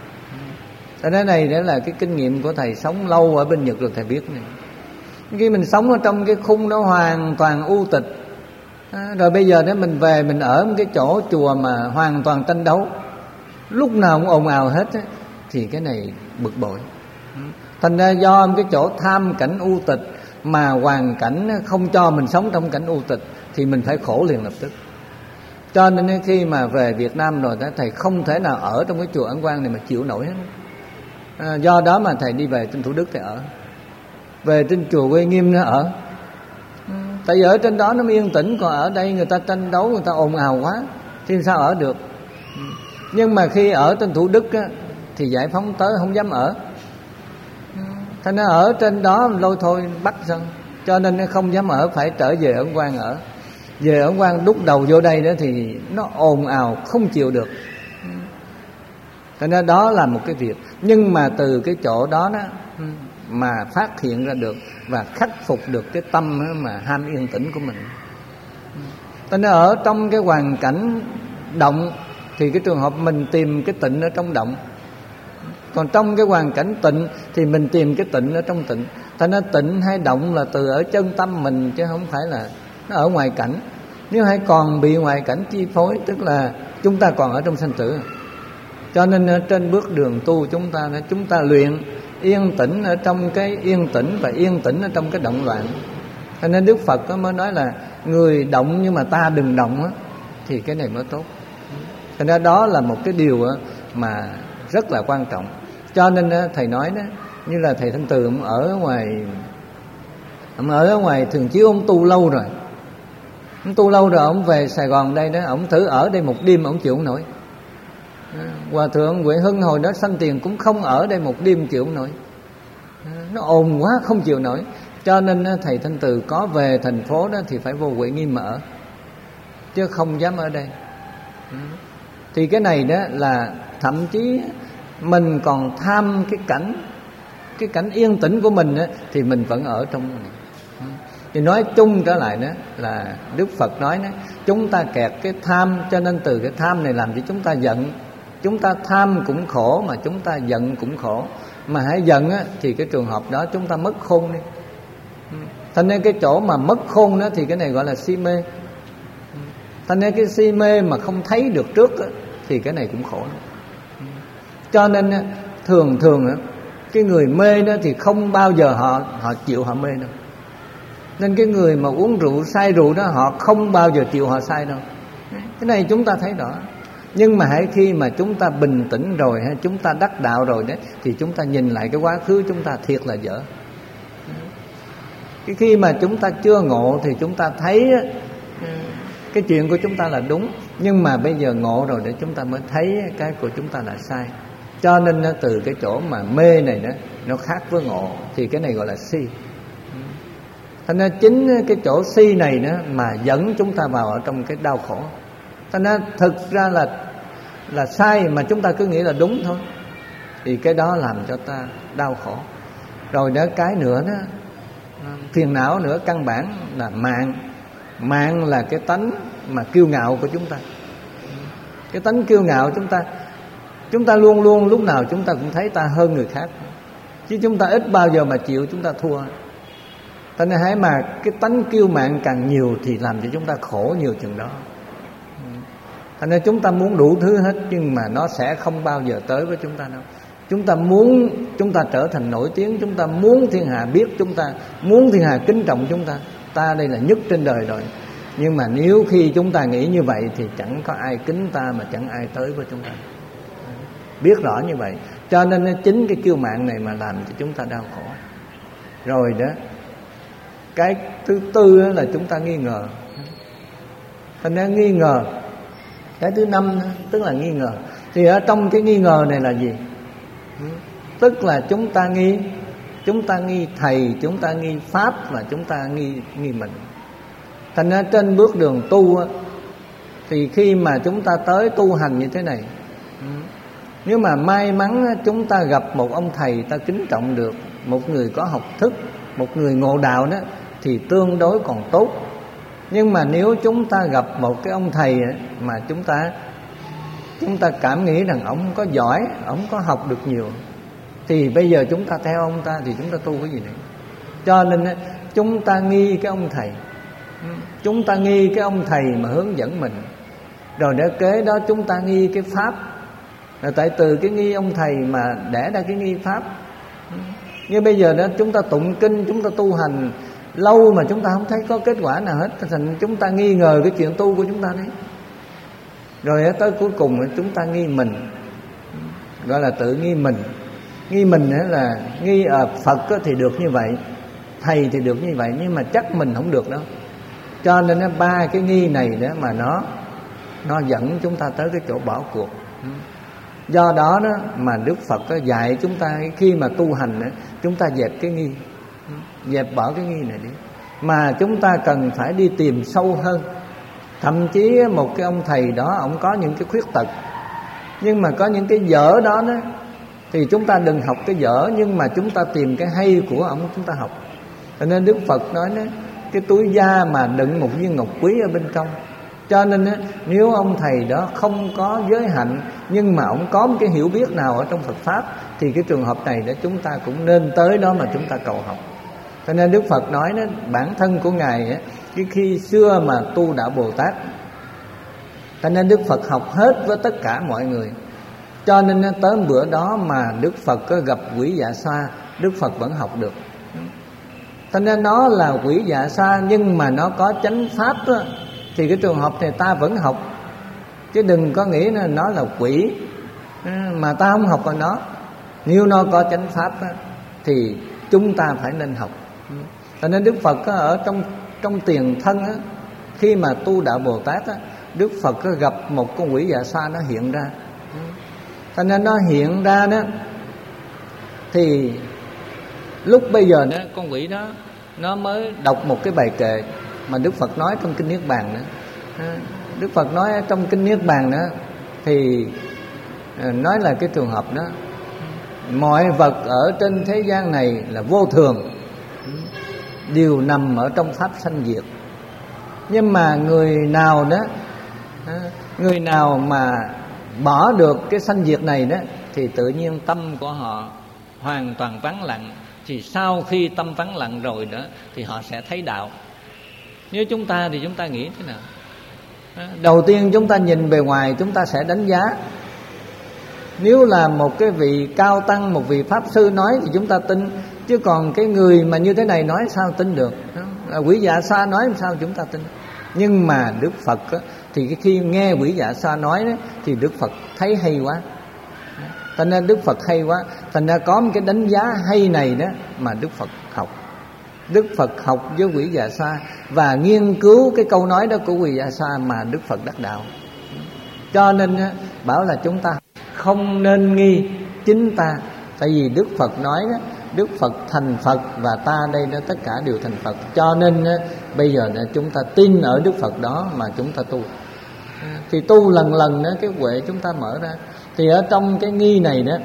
Cho nên này đó là cái kinh nghiệm của thầy sống lâu ở bên Nhật rồi thầy biết này. Khi mình sống ở trong cái khung đó hoàn toàn u tịch, rồi bây giờ đó mình về mình ở một cái chỗ chùa mà hoàn toàn tranh đấu, lúc nào cũng ồn ào hết á, thì cái này bực bội. Thành ra do cái chỗ tham cảnh u tịch mà hoàn cảnh không cho mình sống trong cảnh u tịch thì mình phải khổ liền lập tức. Cho nên khi mà về Việt Nam rồi đó, thầy không thể nào ở trong cái chùa Ấn Quang này mà chịu nổi hết. À, do đó mà thầy đi về trên Thủ Đức thầy ở, về trên chùa Uy Nghiêm nó ở. Tại vì ở trên đó nó mới yên tĩnh, còn ở đây người ta tranh đấu, người ta ồn ào quá thì sao ở được. Nhưng mà khi ở trên Thủ Đức á, thì Giải Phóng tới không dám ở, thành ra ở trên đó lôi thôi bắt xong, cho nên nó không dám ở, phải trở về Ấn Quang ở. Về Ấn Quang đút đầu vô đây đó thì nó ồn ào không chịu được. Thành ra đó là một cái việc. Nhưng mà từ cái chỗ đó đó mà phát hiện ra được và khắc phục được cái tâm mà ham yên tĩnh của mình. Thành ra ở trong cái hoàn cảnh động thì cái trường hợp mình tìm cái tịnh ở trong động, còn trong cái hoàn cảnh tịnh thì mình tìm cái tịnh ở trong tịnh. Thành ra tịnh hay động là từ ở chân tâm mình, chứ không phải là nó ở ngoài cảnh. Nếu hay còn bị ngoại cảnh chi phối, tức là chúng ta còn ở trong sanh tử. Cho nên trên bước đường tu chúng ta chúng ta luyện yên tĩnh ở trong cái yên tĩnh và yên tĩnh ở trong cái động loạn. Cho nên Đức Phật mới nói là người động nhưng mà ta đừng động á, thì cái này mới tốt. Cho nên đó là một cái điều mà rất là quan trọng. Cho nên thầy nói đó, như là thầy Thanh Từ ông ở ngoài ông ở ngoài Thường Chiếu, ông tu lâu rồi. Ông tu lâu rồi, ông về Sài Gòn đây đó, ông thử ở đây một đêm ông chịu không nổi. Hòa thượng Huệ Hưng hồi đó sanh tiền cũng không ở đây một đêm chịu không nổi, nó ồn quá không chịu nổi. Cho nên thầy Thanh Từ có về thành phố đó thì phải vô Huệ Nghiêm mà ở, chứ không dám ở đây. Thì cái này đó là thậm chí mình còn tham cái cảnh cái cảnh yên tĩnh của mình đó, thì mình vẫn ở trong này. Thì nói chung trở lại đó là Đức Phật nói đó, chúng ta kẹt cái tham, cho nên từ cái tham này làm cho chúng ta giận. Chúng ta tham cũng khổ, mà chúng ta giận cũng khổ. Mà hãy giận á, thì cái trường hợp đó chúng ta mất khôn đi. Thành nên cái chỗ mà mất khôn đó thì cái này gọi là si mê. Thành nên cái si mê mà không thấy được trước á, thì cái này cũng khổ lắm. Cho nên thường thường á, cái người mê đó thì không bao giờ họ họ chịu họ mê đâu. Nên cái người mà uống rượu say rượu đó, họ không bao giờ chịu họ say đâu. Cái này chúng ta thấy rõ. Nhưng mà hãy khi mà chúng ta bình tĩnh rồi, hay chúng ta đắc đạo rồi đấy, thì chúng ta nhìn lại cái quá khứ chúng ta thiệt là dở. Cái khi mà chúng ta chưa ngộ thì chúng ta thấy cái chuyện của chúng ta là đúng, nhưng mà bây giờ ngộ rồi để chúng ta mới thấy cái của chúng ta là sai. Cho nên từ cái chỗ mà mê này đó, nó khác với ngộ, thì cái này gọi là si. Thành ra chính cái chỗ si này đó mà dẫn chúng ta vào ở trong cái đau khổ. Thành ra thực ra là là sai mà chúng ta cứ nghĩ là đúng thôi, thì cái đó làm cho ta đau khổ. Rồi đó cái nữa đó, phiền não nữa, căn bản là mạng. Mạng là cái tánh mà kiêu ngạo của chúng ta. Cái tánh kiêu ngạo chúng ta Chúng ta luôn luôn lúc nào chúng ta cũng thấy ta hơn người khác, chứ chúng ta ít bao giờ mà chịu chúng ta thua. Cho nên hãy mà cái tánh kiêu mạn càng nhiều thì làm cho chúng ta khổ nhiều chừng đó. Thành ra chúng ta muốn đủ thứ hết, nhưng mà nó sẽ không bao giờ tới với chúng ta đâu. Chúng ta muốn chúng ta trở thành nổi tiếng, chúng ta muốn thiên hạ biết chúng ta, muốn thiên hạ kính trọng chúng ta. Ta đây là nhất trên đời rồi. Nhưng mà nếu khi chúng ta nghĩ như vậy thì chẳng có ai kính ta, mà chẳng ai tới với chúng ta. Biết rõ như vậy. Cho nên chính cái kiêu mạn này mà làm cho chúng ta đau khổ. Rồi đó, cái thứ tư là chúng ta nghi ngờ. Thành ra nghi ngờ. Cái thứ năm tức là nghi ngờ. Thì ở trong cái nghi ngờ này là gì? Tức là chúng ta nghi Chúng ta nghi thầy, chúng ta nghi pháp, và chúng ta nghi nghi mình. Thành ra trên bước đường tu á, thì khi mà chúng ta tới tu hành như thế này, nếu mà may mắn chúng ta gặp một ông thầy ta kính trọng được, một người có học thức, một người ngộ đạo đó, thì tương đối còn tốt. Nhưng mà nếu chúng ta gặp một cái ông thầy mà chúng ta Chúng ta cảm nghĩ rằng ông có giỏi, ông có học được nhiều, thì bây giờ chúng ta theo ông ta thì chúng ta tu cái gì nữa. Cho nên chúng ta nghi cái ông thầy, chúng ta nghi cái ông thầy mà hướng dẫn mình. Rồi để kế đó chúng ta nghi cái pháp. Rồi tại từ cái nghi ông thầy mà đẻ ra cái nghi pháp. Như bây giờ đó chúng ta tụng kinh, chúng ta tu hành lâu mà chúng ta không thấy có kết quả nào hết, thành chúng ta nghi ngờ cái chuyện tu của chúng ta đấy. Rồi tới cuối cùng chúng ta nghi mình, gọi là tự nghi mình. nghi mình là nghi ở Phật thì được như vậy, thầy thì được như vậy, nhưng mà chắc mình không được đâu. Cho nên ba cái nghi này đó mà nó nó dẫn chúng ta tới cái chỗ bỏ cuộc. Do đó đó mà Đức Phật dạy chúng ta khi mà tu hành đó, chúng ta dẹp cái nghi, dẹp bỏ cái nghi này đi, mà chúng ta cần phải đi tìm sâu hơn. Thậm chí một cái ông thầy đó, ông có những cái khuyết tật, nhưng mà có những cái dở đó đó thì chúng ta đừng học cái dở, nhưng mà chúng ta tìm cái hay của ông chúng ta học. Cho nên Đức Phật nói đó, cái túi da mà đựng một viên ngọc quý ở bên trong. Cho nên á, nếu ông thầy đó không có giới hạnh, nhưng mà ông có một cái hiểu biết nào ở trong Phật Pháp, thì cái trường hợp này đó chúng ta cũng nên tới đó mà chúng ta cầu học. Cho nên Đức Phật nói đó, bản thân của Ngài á, cái khi xưa mà tu đạo Bồ Tát, cho nên Đức Phật học hết với tất cả mọi người. Cho nên tới bữa đó mà Đức Phật có gặp quỷ dạ xoa, Đức Phật vẫn học được. Cho nên nó là quỷ dạ xoa, nhưng mà nó có chánh pháp đó, thì cái trường hợp này ta vẫn học. Chứ đừng có nghĩ là nó là quỷ mà ta không học vào nó. Nếu nó có chánh pháp đó, thì chúng ta phải nên học. Cho nên Đức Phật ở trong trong tiền thân á, khi mà tu đạo Bồ Tát á, Đức Phật có gặp một con quỷ dạ xoa nó hiện ra. Cho nên nó hiện ra đó, thì lúc bây giờ đó con quỷ đó nó mới đọc một cái bài kệ mà Đức Phật nói trong kinh Niết Bàn đó. Đức Phật nói trong kinh Niết Bàn đó thì nói là cái trường hợp đó, mọi vật ở trên thế gian này là vô thường, đều nằm ở trong pháp sanh diệt. Nhưng mà người nào đó, người nào mà bỏ được cái sanh diệt này đó, thì tự nhiên tâm của họ hoàn toàn vắng lặng. Thì sau khi tâm vắng lặng rồi đó, thì họ sẽ thấy đạo. Nếu chúng ta thì chúng ta nghĩ thế nào? Đầu tiên chúng ta nhìn bề ngoài, chúng ta sẽ đánh giá. Nếu là một cái vị cao tăng, một vị pháp sư nói thì chúng ta tin. Chứ còn cái người mà như thế này nói sao tin được? Quỷ dạ xoa nói sao chúng ta tin? Nhưng mà Đức Phật á, thì khi nghe quỷ dạ xoa nói đó, thì Đức Phật thấy hay quá. Thành ra Đức Phật hay quá, thành ra có một cái đánh giá hay này đó mà Đức Phật học. Đức Phật học với quỷ dạ xoa và nghiên cứu cái câu nói đó của quỷ dạ xoa mà Đức Phật đắc đạo. Cho nên bảo là chúng ta không nên nghi chính ta. Tại vì Đức Phật nói đó, Đức Phật thành Phật và ta đây đó tất cả đều thành Phật. Cho nên bây giờ chúng ta tin ở Đức Phật đó mà chúng ta tu. Thì tu lần lần đó cái huệ chúng ta mở ra. Thì ở trong cái nghi này đó,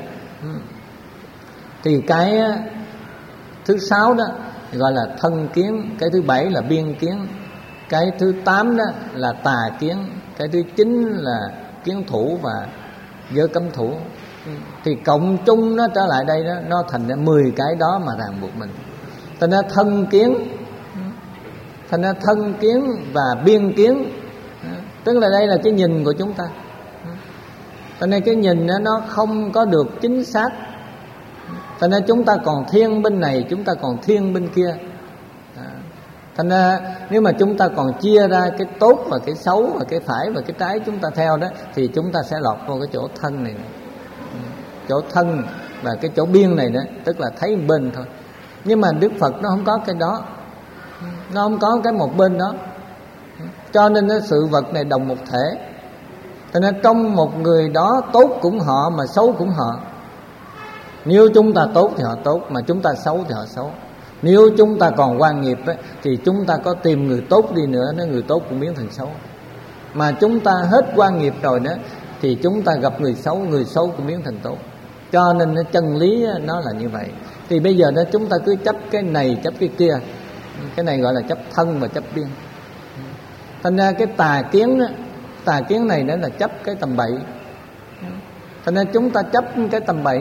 thì cái thứ sáu đó gọi là thân kiến, cái thứ bảy là biên kiến, cái thứ tám đó là tà kiến, cái thứ chín là kiến thủ và giới cấm thủ. Thì cộng chung nó trở lại đây đó, nó thành ra mười cái đó mà ràng buộc mình. Thành ra thân kiến, thành ra thân kiến và biên kiến, tức là đây là cái nhìn của chúng ta. Cho nên cái nhìn nó không có được chính xác. Cho nên chúng ta còn thiên bên này, chúng ta còn thiên bên kia. Thành ra nếu mà chúng ta còn chia ra cái tốt và cái xấu và cái phải và cái trái chúng ta theo đó, thì chúng ta sẽ lọt vào cái chỗ thân này, này. Chỗ thân và cái chỗ biên này đó, tức là thấy bên thôi. Nhưng mà Đức Phật nó không có cái đó, nó không có cái một bên đó. Cho nên nó sự vật này đồng một thể. Cho nên trong một người đó tốt cũng họ mà xấu cũng họ. Nếu chúng ta tốt thì họ tốt, mà chúng ta xấu thì họ xấu. Nếu chúng ta còn quan nghiệp ấy, thì chúng ta có tìm người tốt đi nữa, nó người tốt cũng biến thành xấu. Mà chúng ta hết quan nghiệp rồi đó, thì chúng ta gặp người xấu, người xấu cũng biến thành tốt. Cho nên chân lý nó là như vậy. Thì bây giờ đó chúng ta cứ chấp cái này chấp cái kia. Cái này gọi là chấp thân và chấp biên. Thành ra cái tà kiến đó, tà kiến này đó là chấp cái tầm bậy. Thành ra chúng ta chấp cái tầm bậy.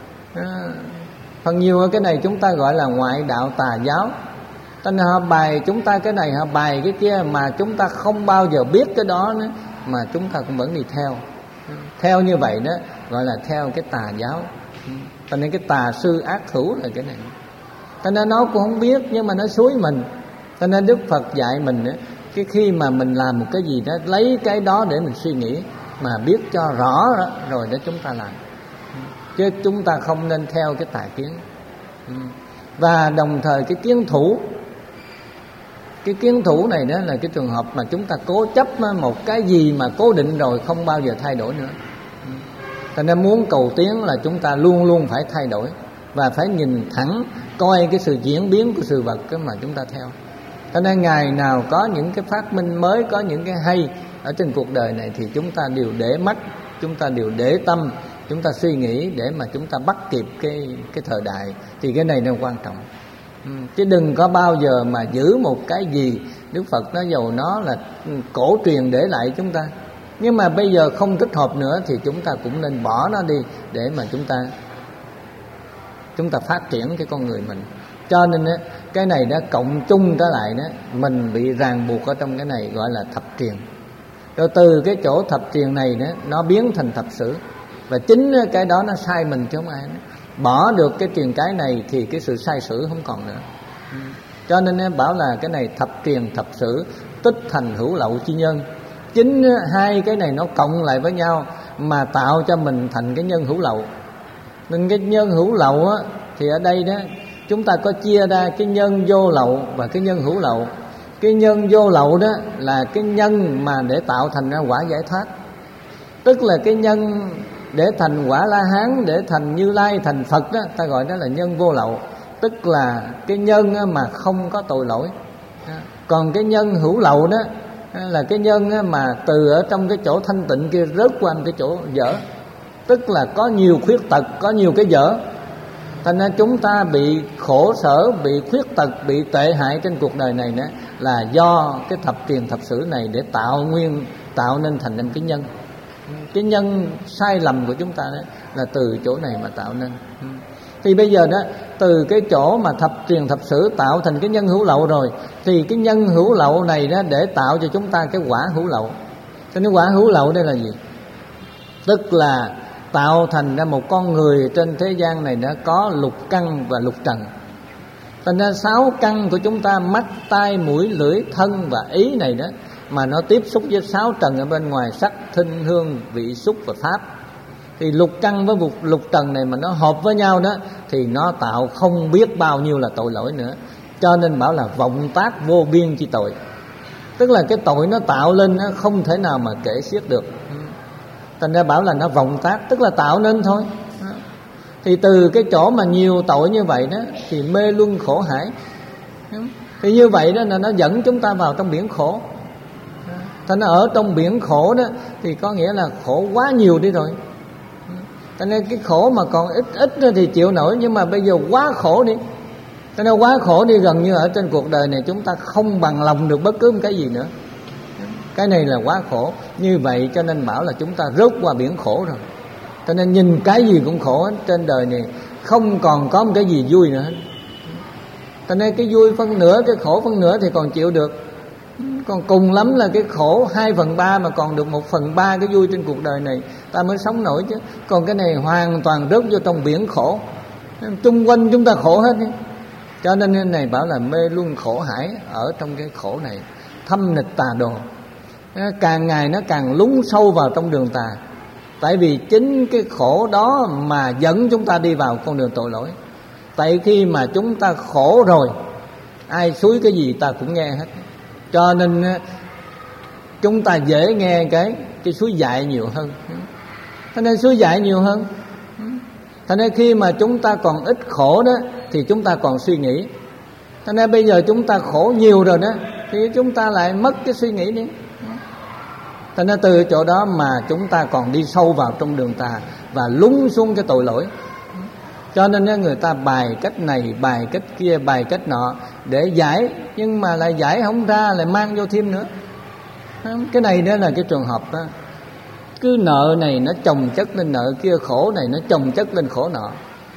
Phần nhiều cái này chúng ta gọi là ngoại đạo tà giáo. Thành ra họ bài chúng ta cái này, họ bài cái kia, mà chúng ta không bao giờ biết cái đó nữa, mà chúng ta cũng vẫn đi theo. Theo như vậy đó gọi là theo cái tà giáo. Cho nên cái tà sư ác hữu là cái này. Cho nên nó cũng không biết, nhưng mà nó xúi mình. Cho nên Đức Phật dạy mình đó, cái khi mà mình làm một cái gì đó, lấy cái đó để mình suy nghĩ, mà biết cho rõ đó, rồi đó chúng ta làm. chứ chúng ta không nên theo cái tà kiến. Và đồng thời cái kiến thủ, cái kiến thủ này đó là cái trường hợp mà chúng ta cố chấp một cái gì mà cố định rồi không bao giờ thay đổi nữa. Cho nên muốn cầu tiến là chúng ta luôn luôn phải thay đổi và phải nhìn thẳng, coi cái sự diễn biến của sự vật cái mà chúng ta theo. Cho nên ngày nào có những cái phát minh mới, có những cái hay ở trên cuộc đời này thì chúng ta đều để mắt, chúng ta đều để tâm, chúng ta suy nghĩ để mà chúng ta bắt kịp cái cái thời đại. Thì cái này nó quan trọng. Ừ, chứ đừng có bao giờ mà giữ một cái gì Đức Phật nói dầu nó là cổ truyền để lại chúng ta, nhưng mà bây giờ không thích hợp nữa thì chúng ta cũng nên bỏ nó đi để mà chúng ta chúng ta phát triển cái con người mình. Cho nên á, cái này đã cộng chung trở lại đó, mình bị ràng buộc ở trong cái này gọi là thập truyền. Rồi từ cái chỗ thập truyền này đó, nó biến thành thập sử. Và chính cái đó nó sai mình chứ không ai. Bỏ được cái truyền cái này thì cái sự sai sử không còn nữa. Cho nên bảo là cái này thập truyền thập sử, tích thành hữu lậu chi nhân. Chính hai cái này nó cộng lại với nhau mà tạo cho mình thành cái nhân hữu lậu. Nên cái nhân hữu lậu á, thì ở đây đó chúng ta có chia ra cái nhân vô lậu và cái nhân hữu lậu. Cái nhân vô lậu đó là cái nhân mà để tạo thành ra quả giải thoát, tức là cái nhân để thành quả La Hán, để thành Như Lai, thành Phật đó, ta gọi đó là nhân vô lậu, tức là cái nhân mà không có tội lỗi. Còn cái nhân hữu lậu đó là cái nhân mà từ ở trong cái chỗ thanh tịnh kia rớt qua cái chỗ dở, tức là có nhiều khuyết tật, có nhiều cái dở. Thành ra chúng ta bị khổ sở, bị khuyết tật, bị tệ hại trên cuộc đời này đó là do cái thập truyền thập sử này để tạo nguyên, tạo nên thành nên cái nhân. Cái nhân sai lầm của chúng ta đó là từ chỗ này mà tạo nên. Thì bây giờ đó, từ cái chỗ mà thập truyền thập sử tạo thành cái nhân hữu lậu rồi, thì cái nhân hữu lậu này đó để tạo cho chúng ta cái quả hữu lậu. Thì cái quả hữu lậu đây là gì? Tức là tạo thành ra một con người trên thế gian này đã có lục căn và lục trần. Thành ra sáu căn của chúng ta, mắt, tai, mũi, lưỡi, thân và ý này đó, mà nó tiếp xúc với sáu trần ở bên ngoài, sắc, thinh, hương, vị, xúc và pháp. Thì lục căn với lục, lục trần này mà nó hợp với nhau đó thì nó tạo không biết bao nhiêu là tội lỗi nữa. Cho nên bảo là vọng tác vô biên chi tội. Tức là cái tội nó tạo lên nó không thể nào mà kể xiết được. Thành ra bảo là nó vọng tác, tức là tạo nên thôi. Thì từ cái chỗ mà nhiều tội như vậy đó thì mê luân khổ hải. Thì như vậy đó là nó dẫn chúng ta vào trong biển khổ. Thành ra ở trong biển khổ đó thì có nghĩa là khổ quá nhiều đi rồi. Thành ra cái khổ mà còn ít ít thì chịu nổi, nhưng mà bây giờ quá khổ đi. Thành ra quá khổ đi, gần như ở trên cuộc đời này chúng ta không bằng lòng được bất cứ một cái gì nữa. Cái này là quá khổ. Như vậy cho nên bảo là chúng ta rớt qua biển khổ rồi. Cho nên nhìn cái gì cũng khổ hết. Trên đời này không còn có một cái gì vui nữa hết. Cho nên cái vui phân nửa, cái khổ phân nửa thì còn chịu được. Còn cùng lắm là cái khổ hai phần ba mà còn được một phần ba cái vui trên cuộc đời này, ta mới sống nổi chứ. Còn cái này hoàn toàn rớt vô trong biển khổ, chung quanh chúng ta khổ hết. Cho nên cái này bảo là mê luân khổ hải. Ở trong cái khổ này thâm nịch tà đồ, càng ngày nó càng lún sâu vào trong đường tà. Tại vì chính cái khổ đó mà dẫn chúng ta đi vào con đường tội lỗi. Tại khi mà chúng ta khổ rồi, ai xúi cái gì ta cũng nghe hết. Cho nên chúng ta dễ nghe cái cái xúi dại nhiều hơn. Thế nên xúi dại nhiều hơn. Thế nên khi mà chúng ta còn ít khổ đó thì chúng ta còn suy nghĩ. Thế nên bây giờ chúng ta khổ nhiều rồi đó thì chúng ta lại mất cái suy nghĩ đi. Thế nên từ chỗ đó mà chúng ta còn đi sâu vào trong đường tà và lún xuống cái tội lỗi. Cho nên người ta bài cách này, bài cách kia, bài cách nọ để giải, nhưng mà lại giải không ra, lại mang vô thêm nữa. Cái này đó là cái trường hợp đó. Cứ nợ này nó chồng chất lên nợ kia, khổ này nó chồng chất lên khổ nọ.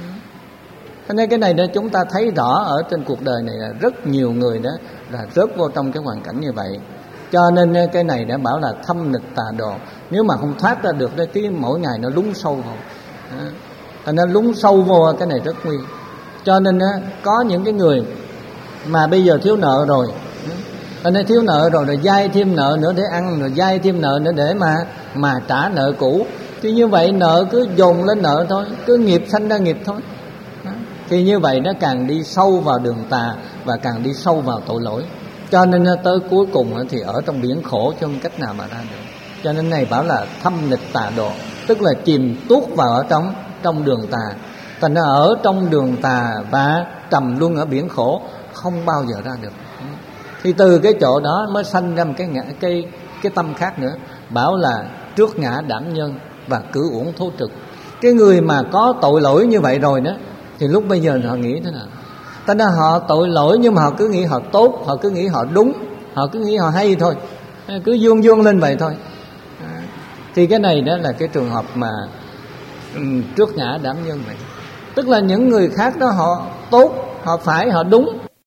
Cho nên cái này đó chúng ta thấy rõ ở trên cuộc đời này là rất nhiều người đó là rớt vô trong cái hoàn cảnh như vậy. Cho nên cái này đã bảo là thâm nịch tà đồ. Nếu mà không thoát ra được cái mỗi ngày nó lún sâu vào. Thành ra lún sâu vô cái này rất nguy. Cho nên có những cái người mà bây giờ thiếu nợ rồi, thành ra thiếu nợ rồi rồi vay thêm nợ nữa để ăn, rồi vay thêm nợ nữa để mà mà trả nợ cũ. Thì như vậy nợ cứ dồn lên nợ thôi, cứ nghiệp sanh ra nghiệp thôi. Đó. Thì như vậy nó càng đi sâu vào đường tà và càng đi sâu vào tội lỗi. Cho nên tới cuối cùng thì ở trong biển khổ chứ không cách nào mà ra được. Cho nên này bảo là thâm nghịch tà độ, tức là chìm tuốt vào ở trong trong đường tà. Thành ra ở trong đường tà và trầm luôn ở biển khổ, không bao giờ ra được. Thì từ cái chỗ đó mới sanh ra một cái ngã, cái cái tâm khác nữa, bảo là trước ngã đảm nhân và cử uổng thô trực. Cái người mà có tội lỗi như vậy rồi đó, thì lúc bây giờ họ nghĩ thế nào? Thành ra họ tội lỗi nhưng mà họ cứ nghĩ họ tốt, họ cứ nghĩ họ đúng, họ cứ nghĩ họ hay thôi, cứ vuông vuông lên vậy thôi. Thì cái này đó là cái trường hợp mà um, trước ngã đảm nhân vậy. Tức là những người khác đó họ tốt, họ phải, họ đúng,